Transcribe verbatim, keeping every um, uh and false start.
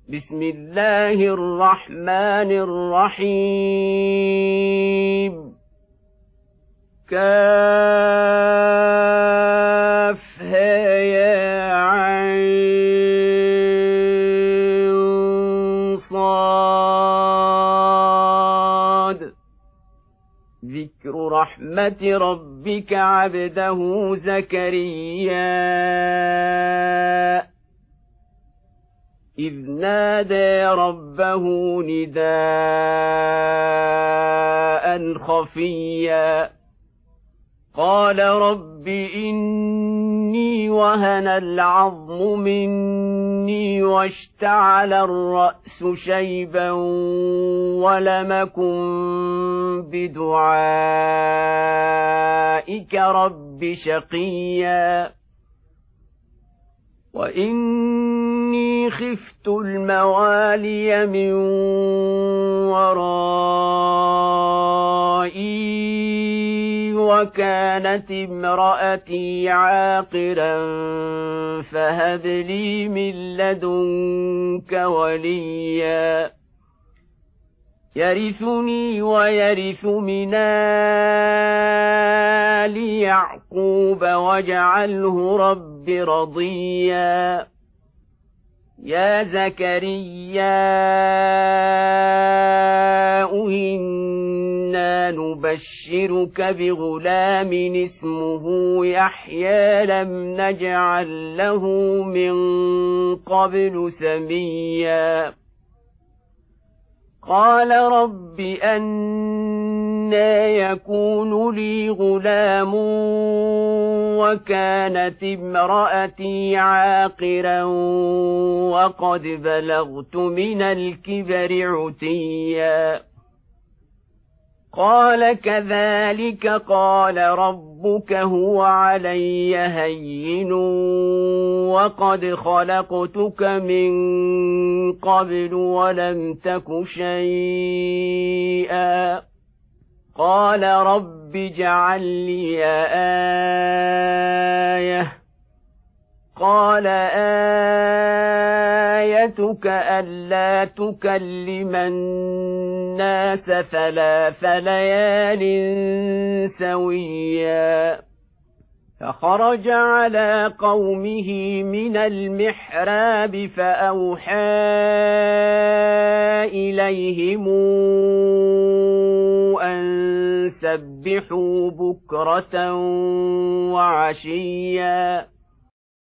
بسم الله الرحمن الرحيم كافها يا عين صاد ذكر رحمة ربك عبده زكريا إذ نادى ربه نداء خفيا قال رب إني وهن العظم مني واشتعل الرأس شيبا ولم أكن بدعائك رب شقيا وإني خفت الموالي من ورائي وكانت امرأتي عاقرا فهب لي من لدنك وليا يرثني ويرث من آل يعقوب واجعله رب رضيا يا زكريا إنا نبشرك بغلام اسمه يحيى لم نجعل له من قبل سميا قال رب أنى يكون لي غلام وكانت امرأتي عاقرا وقد بلغت من الكبر عتيا قال كذلك قال ربك هو علي هين وقد خلقتك من قبل ولم تك شيئا قال رب اجعل لي آية قال آيتك ألا تكلم الناس ثلاث ليال سويا فخرج على قومه من المحراب فأوحى إليهم أن سبحوا بكرة وعشيا